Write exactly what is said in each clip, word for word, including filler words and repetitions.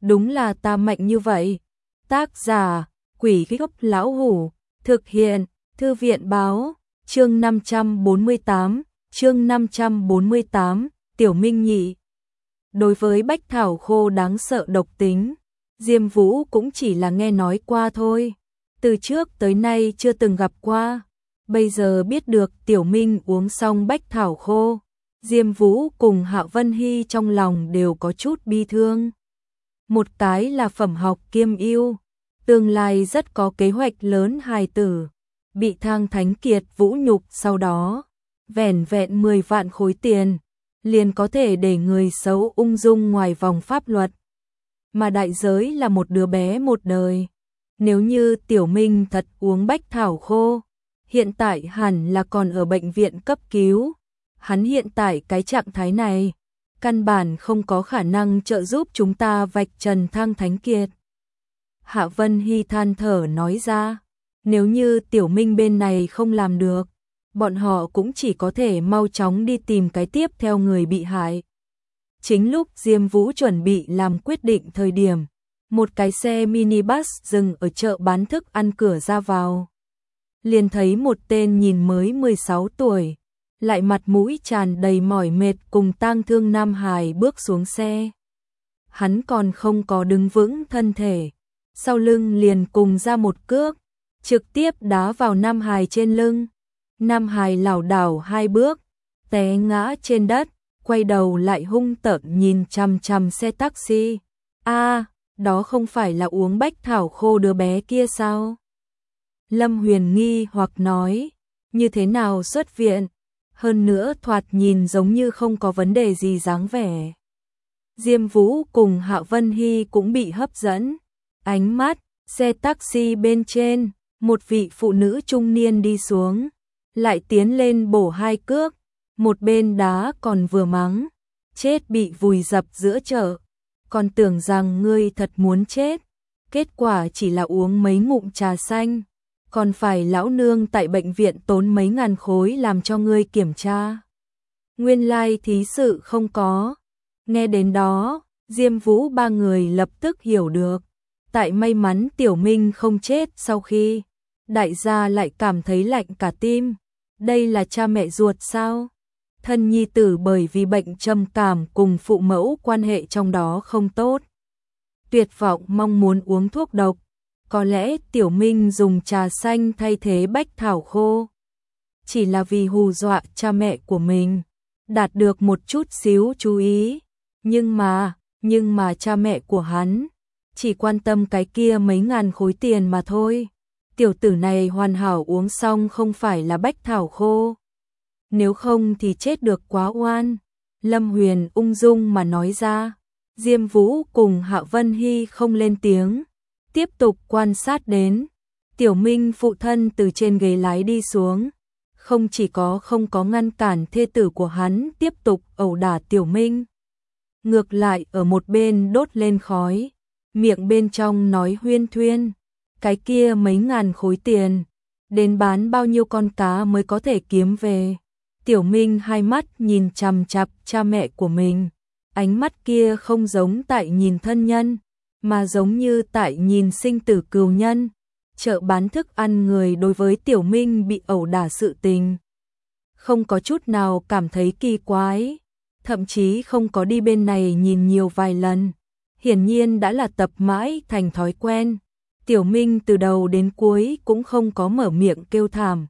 đúng là ta mạnh như vậy. Tác giả, Quỷ Gốc Lão Hủ, thực hiện, Thư viện Báo, chương năm trăm bốn mươi tám, chương năm trăm bốn mươi tám, Tiểu Minh Nhị. Đối với bách thảo khô đáng sợ độc tính, Diêm Vũ cũng chỉ là nghe nói qua thôi, từ trước tới nay chưa từng gặp qua. Bây giờ biết được Tiểu Minh uống xong bách thảo khô, Diêm Vũ cùng Hạ Vân Hy trong lòng đều có chút bi thương. Một cái là phẩm học kiêm ưu, tương lai rất có kế hoạch lớn hài tử, bị Thang Thánh Kiệt vũ nhục sau đó, vẻn vẹn mười vạn khối tiền, liền có thể để người xấu ung dung ngoài vòng pháp luật. Mà đại giới là một đứa bé một đời. Nếu như Tiểu Minh thật uống bách thảo khô, hiện tại hẳn là còn ở bệnh viện cấp cứu. Hắn hiện tại cái trạng thái này, căn bản không có khả năng trợ giúp chúng ta vạch trần Thang Thánh Kiệt. Hạ Vân Hy than thở nói ra, nếu như Tiểu Minh bên này không làm được, bọn họ cũng chỉ có thể mau chóng đi tìm cái tiếp theo người bị hại. Chính lúc Diêm Vũ chuẩn bị làm quyết định thời điểm, một cái xe minibus dừng ở chợ bán thức ăn cửa ra vào. Liền thấy một tên nhìn mới mười sáu tuổi, lại mặt mũi tràn đầy mỏi mệt cùng tang thương nam hài bước xuống xe. Hắn còn không có đứng vững thân thể, sau lưng liền cùng ra một cước, trực tiếp đá vào nam hài trên lưng. Nam hài lảo đảo hai bước, té ngã trên đất, quay đầu lại hung tợn nhìn chằm chằm xe taxi. A, đó không phải là uống bách thảo khô đứa bé kia sao? Lâm Huyền nghi hoặc nói, như thế nào xuất viện? Hơn nữa thoạt nhìn giống như không có vấn đề gì dáng vẻ. Diêm Vũ cùng Hạ Vân Hy cũng bị hấp dẫn. Ánh mắt, xe taxi bên trên, một vị phụ nữ trung niên đi xuống, lại tiến lên bổ hai cước, một bên đá còn vừa mắng, chết bị vùi dập giữa chợ, còn tưởng rằng ngươi thật muốn chết, kết quả chỉ là uống mấy ngụm trà xanh, còn phải lão nương tại bệnh viện tốn mấy ngàn khối làm cho ngươi kiểm tra. Nguyên lai thí sự không có. Nghe đến đó, Diêm Vũ ba người lập tức hiểu được, tại may mắn Tiểu Minh không chết sau khi, đại gia lại cảm thấy lạnh cả tim. Đây là cha mẹ ruột sao? Thân nhi tử bởi vì bệnh trầm cảm cùng phụ mẫu quan hệ trong đó không tốt, tuyệt vọng mong muốn uống thuốc độc. Có lẽ Tiểu Minh dùng trà xanh thay thế bách thảo khô, chỉ là vì hù dọa cha mẹ của mình, đạt được một chút xíu chú ý. Nhưng mà, nhưng mà cha mẹ của hắn chỉ quan tâm cái kia mấy ngàn khối tiền mà thôi. Tiểu tử này hoàn hảo uống xong không phải là bách thảo khô, nếu không thì chết được quá oan. Lâm Huyền ung dung mà nói ra. Diêm Vũ cùng Hạ Vân Hy không lên tiếng, tiếp tục quan sát đến. Tiểu Minh phụ thân từ trên ghế lái đi xuống, không chỉ có không có ngăn cản thê tử của hắn tiếp tục ẩu đả Tiểu Minh, ngược lại ở một bên đốt lên khói, miệng bên trong nói huyên thuyên, cái kia mấy ngàn khối tiền, đến bán bao nhiêu con cá mới có thể kiếm về. Tiểu Minh hai mắt nhìn chằm chằm cha mẹ của mình, ánh mắt kia không giống tại nhìn thân nhân, mà giống như tại nhìn sinh tử cừu nhân. Chợ bán thức ăn người đối với Tiểu Minh bị ẩu đả sự tình, không có chút nào cảm thấy kỳ quái, thậm chí không có đi bên này nhìn nhiều vài lần, hiển nhiên đã là tập mãi thành thói quen. Tiểu Minh từ đầu đến cuối cũng không có mở miệng kêu thảm.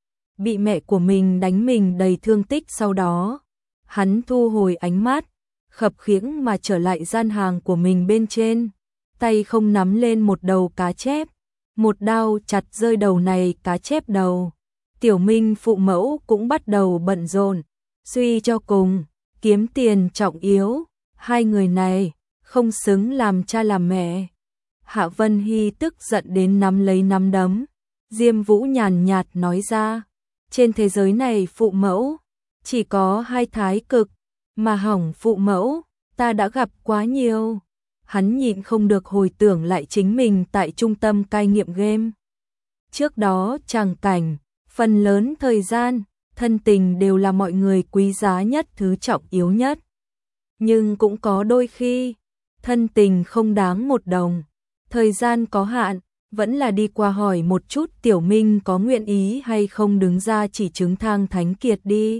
Bị mẹ của mình đánh mình đầy thương tích sau đó, hắn thu hồi ánh mắt, khập khiễng mà trở lại gian hàng của mình bên trên, tay không nắm lên một đầu cá chép, một đao chặt rơi đầu này cá chép đầu. Tiểu Minh phụ mẫu cũng bắt đầu bận rộn, suy cho cùng, kiếm tiền trọng yếu, hai người này không xứng làm cha làm mẹ. Hạ Vân Hy tức giận đến nắm lấy nắm đấm. Diêm Vũ nhàn nhạt nói ra, trên thế giới này phụ mẫu chỉ có hai thái cực, mà hỏng phụ mẫu ta đã gặp quá nhiều. Hắn nhịn không được hồi tưởng lại chính mình tại trung tâm cai nghiện game. Trước đó tràng cảnh, phần lớn thời gian, thân tình đều là mọi người quý giá nhất, thứ trọng yếu nhất. Nhưng cũng có đôi khi, thân tình không đáng một đồng. Thời gian có hạn, vẫn là đi qua hỏi một chút Tiểu Minh có nguyện ý hay không đứng ra chỉ chứng Thang Thánh Kiệt đi.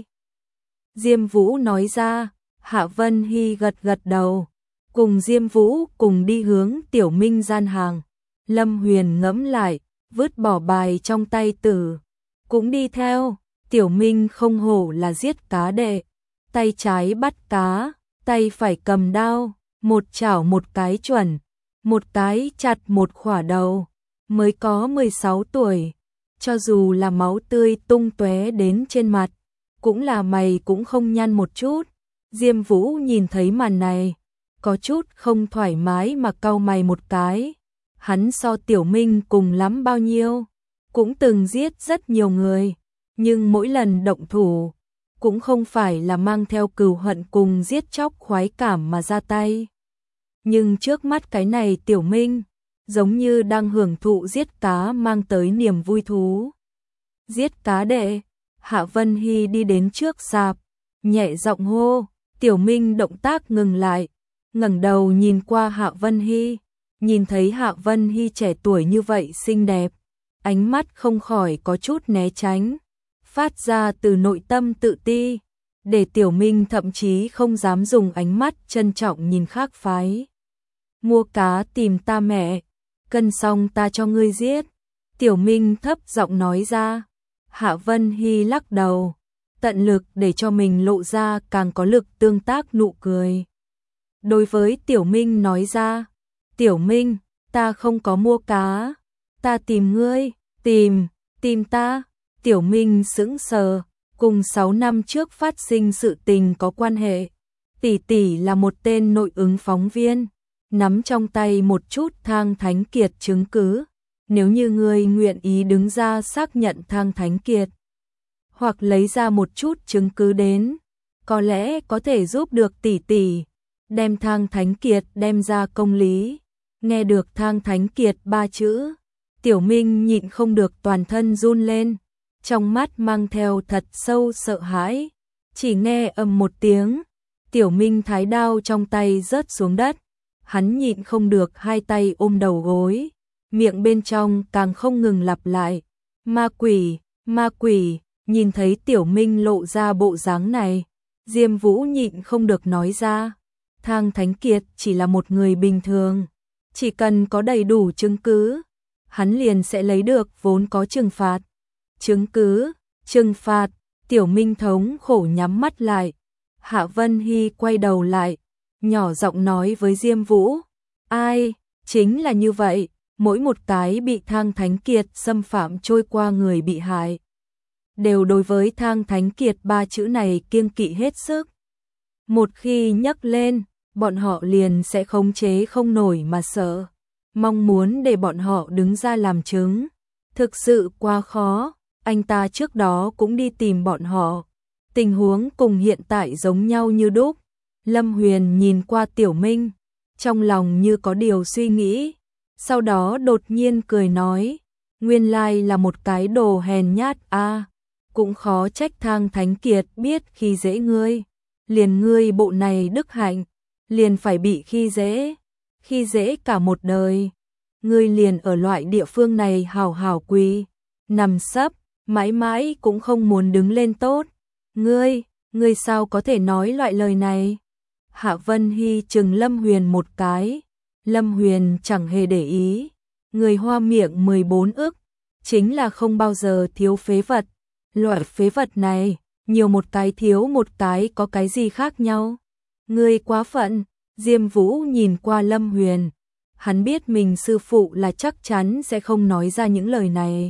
Diêm Vũ nói ra, Hạ Vân Hy gật gật đầu, cùng Diêm Vũ cùng đi hướng Tiểu Minh gian hàng. Lâm Huyền ngẫm lại, vứt bỏ bài trong tay tử, cũng đi theo. Tiểu Minh không hổ là giết cá đệ, tay trái bắt cá, tay phải cầm đao, một chảo một cái chuẩn, một cái chặt một khỏa đầu, mới có mười sáu tuổi, cho dù là máu tươi tung tóe đến trên mặt, cũng là mày cũng không nhăn một chút. Diêm Vũ nhìn thấy màn này, có chút không thoải mái mà cau mày một cái. Hắn so Tiểu Minh cùng lắm bao nhiêu, cũng từng giết rất nhiều người, nhưng mỗi lần động thủ, cũng không phải là mang theo cừu hận cùng giết chóc khoái cảm mà ra tay. Nhưng trước mắt cái này Tiểu Minh, giống như đang hưởng thụ giết cá mang tới niềm vui thú. Giết cá đệ, Hạ Vân Hy đi đến trước sạp, nhẹ giọng hô. Tiểu Minh động tác ngừng lại, ngẩng đầu nhìn qua Hạ Vân Hy, nhìn thấy Hạ Vân Hy trẻ tuổi như vậy xinh đẹp, ánh mắt không khỏi có chút né tránh, phát ra từ nội tâm tự ti, để Tiểu Minh thậm chí không dám dùng ánh mắt trân trọng nhìn khác phái. Mua cá tìm ta mẹ, cân xong ta cho ngươi giết. Tiểu Minh thấp giọng nói ra. Hạ Vân Hy lắc đầu, tận lực để cho mình lộ ra càng có lực tương tác nụ cười. Đối với Tiểu Minh nói ra, Tiểu Minh, ta không có mua cá, ta tìm ngươi. Tìm, tìm ta. Tiểu Minh sững sờ, cùng sáu năm trước phát sinh sự tình có quan hệ. Tỷ tỷ là một tên nội ứng phóng viên, nắm trong tay một chút Thang Thánh Kiệt chứng cứ. Nếu như ngươi nguyện ý đứng ra xác nhận Thang Thánh Kiệt, hoặc lấy ra một chút chứng cứ đến, có lẽ có thể giúp được tỷ tỷ, đem Thang Thánh Kiệt đem ra công lý. Nghe được Thang Thánh Kiệt ba chữ, Tiểu Minh nhịn không được toàn thân run lên, trong mắt mang theo thật sâu sợ hãi. Chỉ nghe ầm một tiếng, Tiểu Minh thái đao trong tay rớt xuống đất, hắn nhịn không được hai tay ôm đầu gối, miệng bên trong càng không ngừng lặp lại, ma quỷ, ma quỷ. Nhìn thấy Tiểu Minh lộ ra bộ dáng này, Diêm Vũ nhịn không được nói ra, Thang Thánh Kiệt chỉ là một người bình thường, chỉ cần có đầy đủ chứng cứ, hắn liền sẽ lấy được vốn có trừng phạt. Chứng cứ, trừng phạt. Tiểu Minh thống khổ nhắm mắt lại. Hạ Vân Hy quay đầu lại, nhỏ giọng nói với Diêm Vũ, ai, chính là như vậy, mỗi một cái bị Thang Thánh Kiệt xâm phạm trôi qua người bị hại, đều đối với Thang Thánh Kiệt ba chữ này kiêng kỵ hết sức. Một khi nhắc lên, bọn họ liền sẽ khống chế không nổi mà sợ. Mong muốn để bọn họ đứng ra làm chứng, thực sự quá khó. Anh ta trước đó cũng đi tìm bọn họ, tình huống cùng hiện tại giống nhau như đúc. Lâm Huyền nhìn qua Tiểu Minh, trong lòng như có điều suy nghĩ, sau đó đột nhiên cười nói, nguyên lai là một cái đồ hèn nhát a, à, cũng khó trách Thang Thánh Kiệt biết khi dễ ngươi, liền ngươi bộ này đức hạnh, liền phải bị khi dễ, khi dễ cả một đời. Ngươi liền ở loại địa phương này hào hào quỳ, nằm sấp, mãi mãi cũng không muốn đứng lên tốt. Ngươi, ngươi sao có thể nói loại lời này? Hạ Vân Hy trừng Lâm Huyền một cái, Lâm Huyền chẳng hề để ý, người Hoa miệng mười bốn ức, chính là không bao giờ thiếu phế vật. Loại phế vật này, nhiều một cái thiếu một cái có cái gì khác nhau? Ngươi quá phận. Diêm Vũ nhìn qua Lâm Huyền, hắn biết mình sư phụ là chắc chắn sẽ không nói ra những lời này.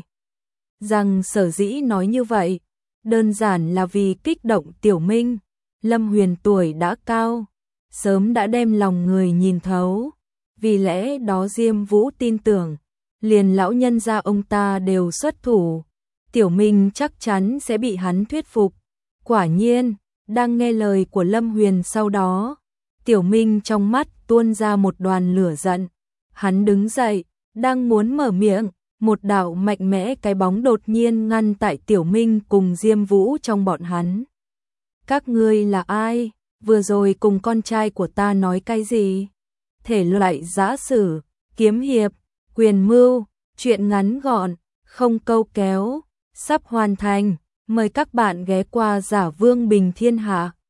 Rằng sở dĩ nói như vậy, đơn giản là vì kích động Tiểu Minh. Lâm Huyền tuổi đã cao, sớm đã đem lòng người nhìn thấu, vì lẽ đó Diêm Vũ tin tưởng, liền lão nhân gia ông ta đều xuất thủ, Tiểu Minh chắc chắn sẽ bị hắn thuyết phục. Quả nhiên, đang nghe lời của Lâm Huyền sau đó, Tiểu Minh trong mắt tuôn ra một đoàn lửa giận. Hắn đứng dậy, đang muốn mở miệng, một đạo mạnh mẽ cái bóng đột nhiên ngăn tại Tiểu Minh cùng Diêm Vũ trong bọn hắn. Các ngươi là ai? Vừa rồi cùng con trai của ta nói cái gì? thể loại giã sử, kiếm hiệp, quyền mưu, truyện ngắn gọn, không câu kéo, sắp hoàn thành. Mời các bạn ghé qua Giả Vương Bình Thiên Hạ.